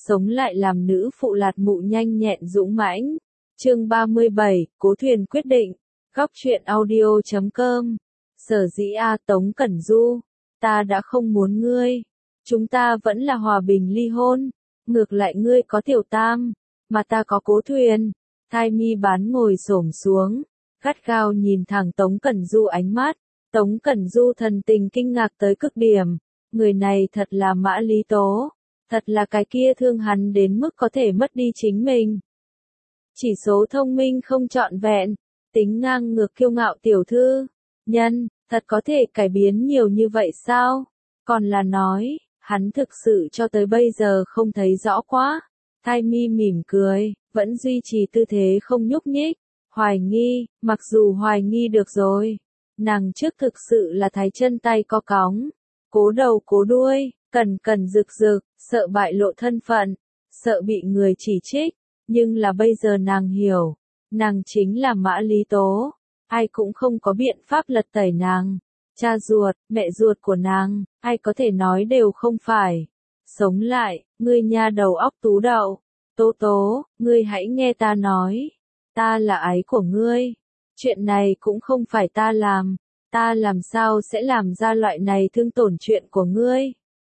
sống lại làm nữ phụ lạt mụ nhanh nhẹn dũng mãnh. Chương 37, Cố Thuyền quyết định. Góc truyện audio.com. Sở dĩ Tống Cẩn Du, ta đã không muốn ngươi. Chúng ta vẫn là hòa bình ly hôn. Ngược lại ngươi có Tiểu Tam, mà ta có Cố Thuyền. Thai Mi bán ngồi xổm xuống, gắt gao nhìn thẳng Tống Cẩn Du ánh mắt. Tống Cẩn Du thần tình kinh ngạc tới cực điểm. Người này thật là Mã Lý Tố. Thật là cái kia thương hắn đến mức có thể mất đi chính mình. Chỉ số thông minh không trọn vẹn, tính ngang ngược kiêu ngạo tiểu thư. Nhân, thật có thể cải biến nhiều như vậy sao? Còn là nói, hắn thực sự cho tới bây giờ không thấy rõ quá. Thai Mi mỉm cười, vẫn duy trì tư thế không nhúc nhích. Hoài nghi, mặc dù hoài nghi được rồi. Nàng trước thực sự là thái chân tay co cóng. Cố đầu cố đuôi, cẩn cẩn rực rực, sợ bại lộ thân phận, sợ bị người chỉ trích. Nhưng là bây giờ nàng hiểu, nàng chính là Mã Lý Tố. Ai cũng không có biện pháp lật tẩy nàng. Cha ruột, mẹ ruột của nàng, ai có thể nói đều không phải. Sống lại, ngươi nha đầu óc tú đậu. Tố Tố, ngươi hãy nghe ta nói. Ta là ái của ngươi. Chuyện này cũng không phải ta làm. Ta làm sao sẽ làm ra loại này thương tổn chuyện của ngươi?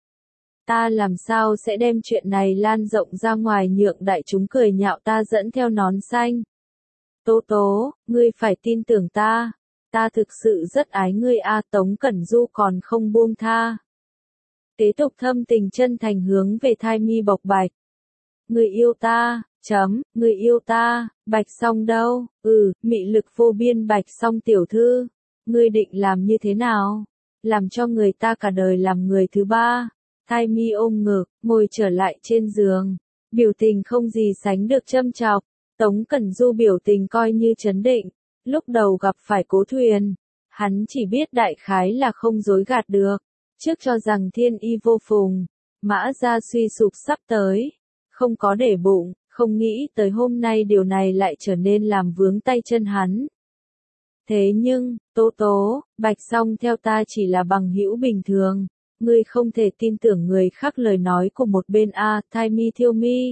Ta làm sao sẽ đem chuyện này lan rộng ra ngoài nhượng đại chúng cười nhạo ta dẫn theo nón xanh? Tố Tố, ngươi phải tin tưởng ta. Ta thực sự rất ái ngươi Tống Cẩn Du còn không buông tha. Kế tục thâm tình chân thành hướng về Thai Mi bộc bạch. Ngươi yêu ta, ngươi yêu ta, Bạch Song đâu? Mị lực vô biên Bạch Song tiểu thư. Ngươi định làm như thế nào? Làm cho người ta cả đời làm người thứ ba. Thai Mi ôm ngực, ngồi trở lại trên giường. Biểu tình không gì sánh được châm chọc. Tống Cẩn Du biểu tình coi như trấn định. Lúc đầu gặp phải Cố Thuyền, hắn chỉ biết đại khái là không dối gạt được. Trước cho rằng thiên y vô phùng, Mã gia suy sụp sắp tới. Không có để bụng, không nghĩ tới hôm nay điều này lại trở nên làm vướng tay chân hắn. Thế nhưng, Tố Tố, Bạch Song theo ta chỉ là bằng hữu bình thường. Ngươi không thể tin tưởng người khác lời nói của một bên Thai Mi thiêu mi.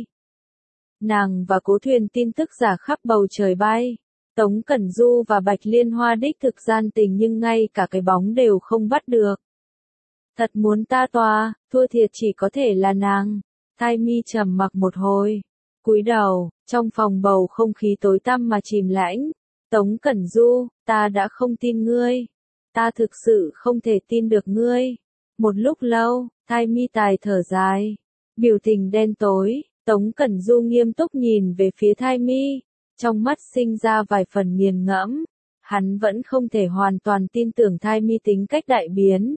Nàng và Cố Thuyền tin tức giả khắp bầu trời bay. Tống Cẩn Du và Bạch Liên Hoa đích thực gian tình nhưng ngay cả cái bóng đều không bắt được. Thật muốn ta tòa, thua thiệt chỉ có thể là nàng. Thai Mi trầm mặc một hồi. Cúi đầu, trong phòng bầu không khí tối tăm mà chìm lãnh. Tống Cẩn Du, ta đã không tin ngươi. Ta thực sự không thể tin được ngươi. Một lúc lâu, Thai Mi tài thở dài. Biểu tình đen tối, Tống Cẩn Du nghiêm túc nhìn về phía Thai Mi. Trong mắt sinh ra vài phần nghiền ngẫm. Hắn vẫn không thể hoàn toàn tin tưởng Thai Mi tính cách đại biến.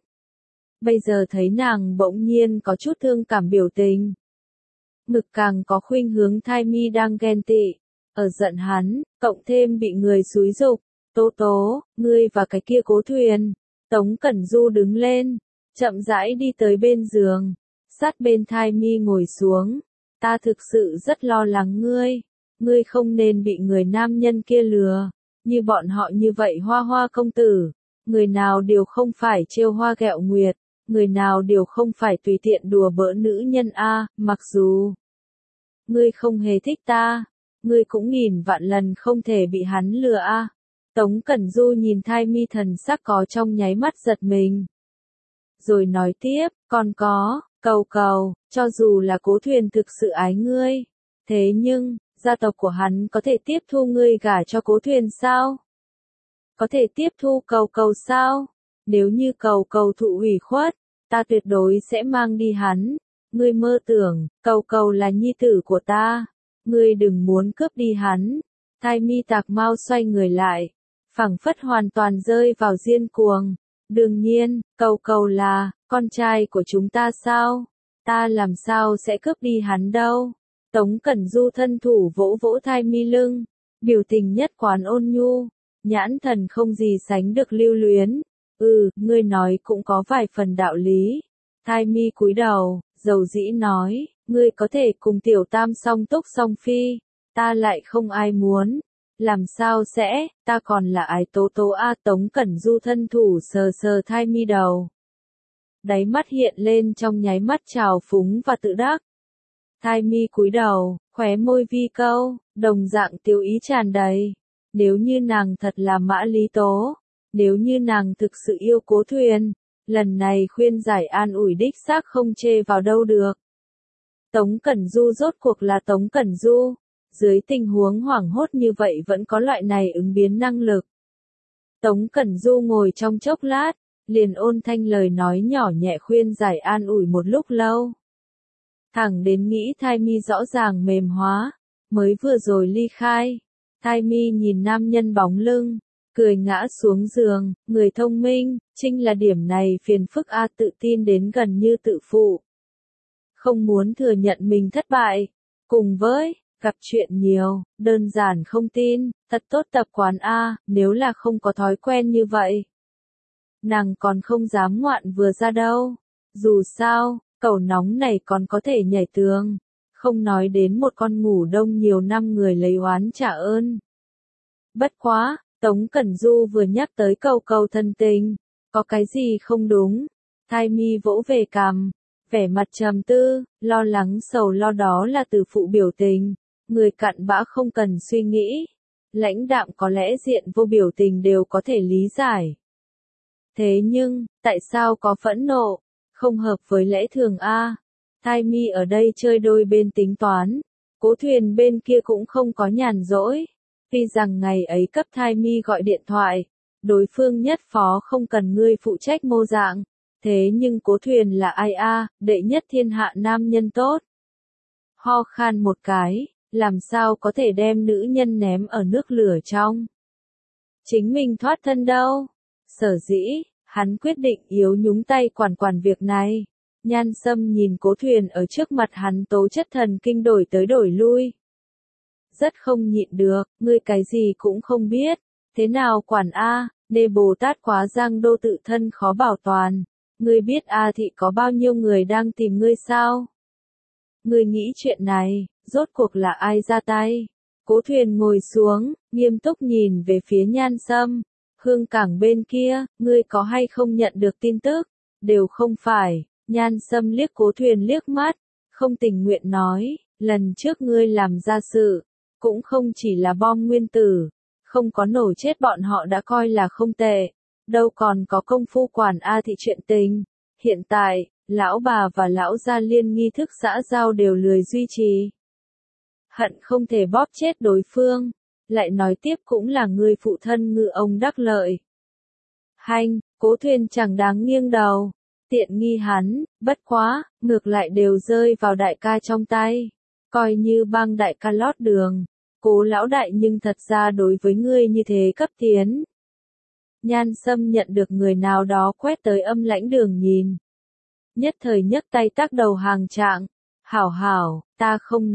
Bây giờ thấy nàng bỗng nhiên có chút thương cảm biểu tình. Ngực càng có khuynh hướng Thai Mi đang ghen tị. Ở giận hắn, cộng thêm bị người xúi giục. Tố Tố, ngươi và cái kia Cố Thuyền. Tống Cẩn Du đứng lên, chậm rãi đi tới bên giường. Sát bên Thai Mi ngồi xuống. Ta thực sự rất lo lắng ngươi. Ngươi không nên bị người nam nhân kia lừa. Như bọn họ như vậy hoa hoa công tử. Người nào đều không phải trêu hoa ghẹo nguyệt. Người nào đều không phải tùy tiện đùa bỡn nữ nhân mặc dù ngươi không hề thích ta, ngươi cũng nghìn vạn lần không thể bị hắn lừa Tống Cẩn Du nhìn Thai Mi thần sắc có trong nháy mắt giật mình. Rồi nói tiếp, còn có, cầu, cho dù là Cố Thuyền thực sự ái ngươi. Thế nhưng, gia tộc của hắn có thể tiếp thu ngươi gả cho Cố Thuyền sao? Có thể tiếp thu cầu sao? Nếu như cầu thụ ủy khuất, ta tuyệt đối sẽ mang đi hắn. Ngươi mơ tưởng, cầu là nhi tử của ta. Ngươi đừng muốn cướp đi hắn. Thai Mi tạc mau xoay người lại. Phảng phất hoàn toàn rơi vào điên cuồng. Đương nhiên, cầu là, con trai của chúng ta sao? Ta làm sao sẽ cướp đi hắn đâu? Tống Cẩn Du thân thủ vỗ vỗ Thai Mi lưng. Biểu tình nhất quán ôn nhu. Nhãn thần không gì sánh được lưu luyến. Ngươi nói cũng có vài phần đạo lý. Thai Mi cúi đầu, dầu dĩ nói, ngươi có thể cùng Tiểu Tam song túc song phi. Ta lại không ai muốn. Làm sao sẽ, ta còn là ái Tố Tố Tống Cẩn Du thân thủ sờ sờ Thai Mi đầu. Đáy mắt hiện lên trong nháy mắt trào phúng và tự đắc. Thai mi cúi đầu, khóe môi vi câu, đồng dạng tiêu ý tràn đầy. Nếu như nàng thật là Mã Lý Tố, nếu như nàng thực sự yêu Cố Thuyền, lần này khuyên giải an ủi đích xác không chê vào đâu được. Tống Cẩn Du rốt cuộc là Tống Cẩn Du, dưới tình huống hoảng hốt như vậy vẫn có loại này ứng biến năng lực. Tống Cẩn Du ngồi trong chốc lát, liền ôn thanh lời nói nhỏ nhẹ khuyên giải an ủi một lúc lâu. Thẳng đến nghĩ thai mi rõ ràng mềm hóa, mới vừa rồi ly khai. Thai mi nhìn nam nhân bóng lưng, cười ngã xuống giường, người thông minh, chính là điểm này phiền phức a, tự tin đến gần như tự phụ. Không muốn thừa nhận mình thất bại, cùng với, gặp chuyện nhiều, đơn giản không tin, thật tốt tập quán a, nếu là không có thói quen như vậy. Nàng còn không dám ngoạn vừa ra đâu, dù sao, cẩu nóng này còn có thể nhảy tường, không nói đến một con ngủ đông nhiều năm người lấy oán trả ơn. Bất quá, Tống Cẩn Du vừa nhắc tới câu câu thân tình, có cái gì không đúng, thai mi vỗ về cằm, vẻ mặt trầm tư, lo lắng sầu lo đó là từ phụ biểu tình, người cặn bã không cần suy nghĩ, lãnh đạm có lẽ diện vô biểu tình đều có thể lý giải. Thế nhưng, tại sao có phẫn nộ, không hợp với lẽ thường a? Thai mi ở đây chơi đôi bên tính toán, Cố Thuyền bên kia cũng không có nhàn rỗi. Tuy rằng ngày ấy cấp thai mi gọi điện thoại, đối phương nhất phó không cần ngươi phụ trách mô dạng, thế nhưng Cố Thuyền là ai a, đệ nhất thiên hạ nam nhân tốt. Ho khan một cái, làm sao có thể đem nữ nhân ném ở nước lửa trong. Chính mình thoát thân đâu. Sở dĩ, hắn quyết định yếu nhúng tay quản việc này. Nhan Sâm nhìn Cố Thuyền ở trước mặt hắn tố chất thần kinh đổi tới đổi lui. Rất không nhịn được, ngươi cái gì cũng không biết, thế nào quản a, Đề Bồ Tát quá giang đô tự thân khó bảo toàn, ngươi biết a thị có bao nhiêu người đang tìm ngươi sao? Ngươi nghĩ chuyện này, rốt cuộc là ai ra tay? Cố Thuyền ngồi xuống, nghiêm túc nhìn về phía Nhan Sâm, Hương Cảng bên kia, ngươi có hay không nhận được tin tức? Đều không phải, Nhan Sâm liếc Cố Thuyền liếc mắt, không tình nguyện nói, lần trước ngươi làm ra sự, cũng không chỉ là bom nguyên tử, không có nổ chết bọn họ đã coi là không tệ, đâu còn có công phu quản a thị chuyện tình. Hiện tại, lão bà và lão gia liên nghi thức xã giao đều lười duy trì. Hận không thể bóp chết đối phương, lại nói tiếp cũng là người phụ thân ngư ông đắc lợi. Hành, Cố Thuyền chẳng đáng nghiêng đầu, tiện nghi hắn, bất quá, ngược lại đều rơi vào đại ca trong tay. Coi như bang đại ca lót đường, Cố lão đại nhưng thật ra đối với ngươi như thế cấp tiến. Nhan Sâm nhận được người nào đó quét tới âm lãnh đường nhìn. Nhất thời nhấc tay tác đầu hàng trạng. Hảo hảo, ta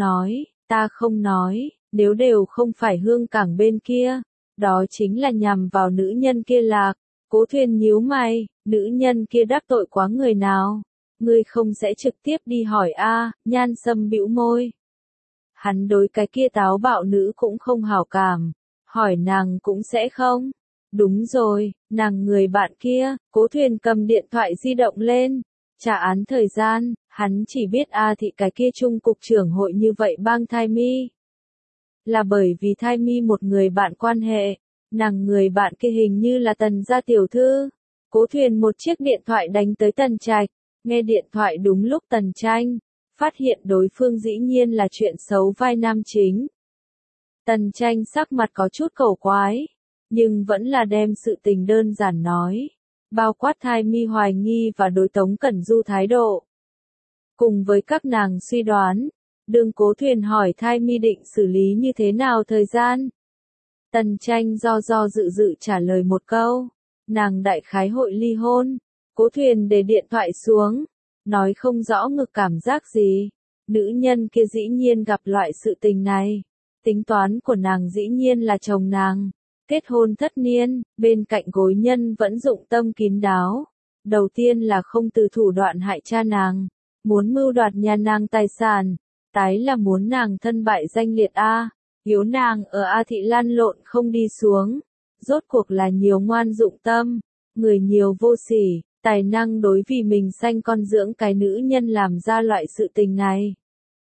không nói, nếu đều không phải Hương Cảng bên kia, đó chính là nhằm vào nữ nhân kia lạc. Cố Thuyền nhíu mày, nữ nhân kia đắc tội quá người nào? Ngươi không sẽ trực tiếp đi hỏi a? Nhan Sâm bĩu môi. Hắn đối cái kia táo bạo nữ cũng không hảo cảm, hỏi nàng cũng sẽ không. Đúng rồi, nàng người bạn kia. Cố Thuyền cầm điện thoại di động lên, trả án thời gian, hắn chỉ biết a thị cái kia trung cục trưởng hội như vậy bang thai mi. Là bởi vì thai mi một người bạn quan hệ, nàng người bạn kia hình như là Tần gia tiểu thư. Cố Thuyền một chiếc điện thoại đánh tới Tần Trạch, nghe điện thoại đúng lúc Tần Tranh, phát hiện đối phương dĩ nhiên là chuyện xấu vai nam chính. Tần Tranh sắc mặt có chút cổ quái, nhưng vẫn là đem sự tình đơn giản nói, bao quát thai mi hoài nghi và đối Tống Cẩn Du thái độ. Cùng với các nàng suy đoán, đương Cố Thuyền hỏi thai mi định xử lý như thế nào thời gian. Tần Tranh do dự dự trả lời một câu, nàng đại khái hội ly hôn. Cố Thuyền để điện thoại xuống, nói không rõ ngực cảm giác gì. Nữ nhân kia dĩ nhiên gặp loại sự tình này. Tính toán của nàng dĩ nhiên là chồng nàng. Kết hôn thất niên, bên cạnh gối nhân vẫn dụng tâm kín đáo. Đầu tiên là không từ thủ đoạn hại cha nàng, muốn mưu đoạt nhà nàng tài sản. Tái là muốn nàng thân bại danh liệt a, hiếu nàng ở a thị lan lộn không đi xuống. Rốt cuộc là nhiều ngoan dụng tâm, người nhiều vô sỉ, tài năng đối vì mình sanh con dưỡng cái nữ nhân làm ra loại sự tình này.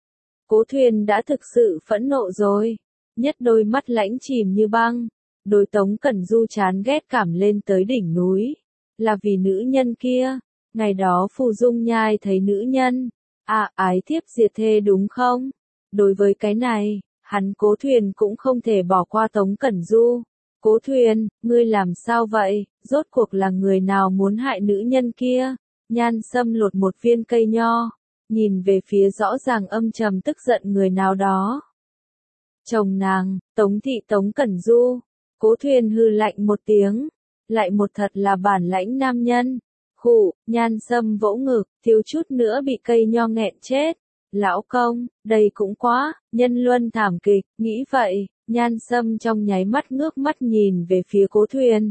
Cố Thuyền đã thực sự phẫn nộ rồi. Nhất đôi mắt lãnh chìm như băng. Đối Tống Cẩn Du chán ghét cảm lên tới đỉnh núi. Là vì nữ nhân kia. Ngày đó Phù Dung Nhai thấy nữ nhân. À, ái thiếp diệt thê đúng không? Đối với cái này, hắn Cố Thuyền cũng không thể bỏ qua Tống Cẩn Du. Cố Thuyền, ngươi làm sao vậy? Rốt cuộc là người nào muốn hại nữ nhân kia? Nhan Sâm lột một viên cây nho, nhìn về phía rõ ràng âm trầm tức giận người nào đó. Chồng nàng, Tống thị Tống Cẩn Du. Cố Thuyền hừ lạnh một tiếng, lại một thật là bản lãnh nam nhân. Khụ, Nhan Sâm vỗ ngực, thiếu chút nữa bị cây nho nghẹn chết. Lão công, đây cũng quá, nhân luân thảm kịch, nghĩ vậy, Nhan Sâm trong nháy mắt ngước mắt nhìn về phía Cố Thuyền.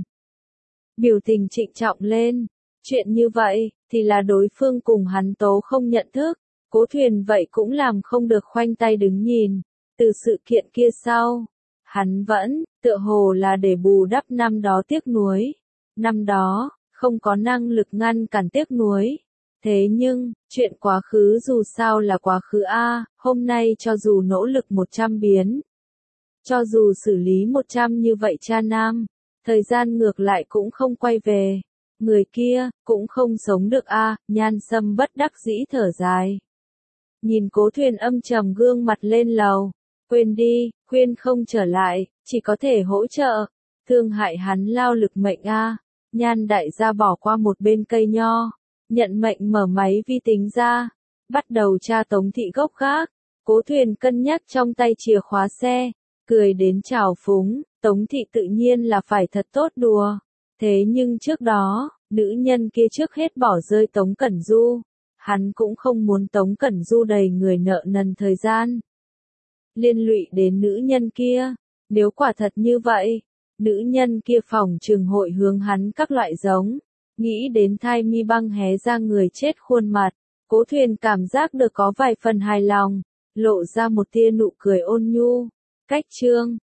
Biểu tình trịnh trọng lên, chuyện như vậy, thì là đối phương cùng hắn tố không nhận thức, Cố Thuyền vậy cũng làm không được khoanh tay đứng nhìn, từ sự kiện kia sau. Hắn vẫn, tựa hồ là để bù đắp năm đó tiếc nuối. Năm đó, không có năng lực ngăn cản tiếc nuối. Thế nhưng, chuyện quá khứ dù sao là quá khứ a, hôm nay cho dù nỗ lực 100 biến. Cho dù xử lý 100 như vậy cha nam, thời gian ngược lại cũng không quay về. Người kia, cũng không sống được a, Nhan Sâm bất đắc dĩ thở dài. Nhìn Cố Thuyền âm trầm gương mặt lên lầu. Quên đi, khuyên không trở lại, chỉ có thể hỗ trợ. Thương hại hắn lao lực mệnh a. Nhan đại gia bỏ qua một bên cây nho. Nhận mệnh mở máy vi tính ra. Bắt đầu tra Tống thị gốc gác. Cố Thuyền cân nhắc trong tay chìa khóa xe. Cười đến trào phúng. Tống thị tự nhiên là phải thật tốt đùa. Thế nhưng trước đó, nữ nhân kia trước hết bỏ rơi Tống Cẩn Du. Hắn cũng không muốn Tống Cẩn Du đầy người nợ nần thời gian. Liên lụy đến nữ nhân kia. Nếu quả thật như vậy, nữ nhân kia phòng trường hội hướng hắn các loại giống. Nghĩ đến Thai Mi Băng hé ra người chết khuôn mặt. Cố Thuyền cảm giác được có vài phần hài lòng. Lộ ra một tia nụ cười ôn nhu. Cách chương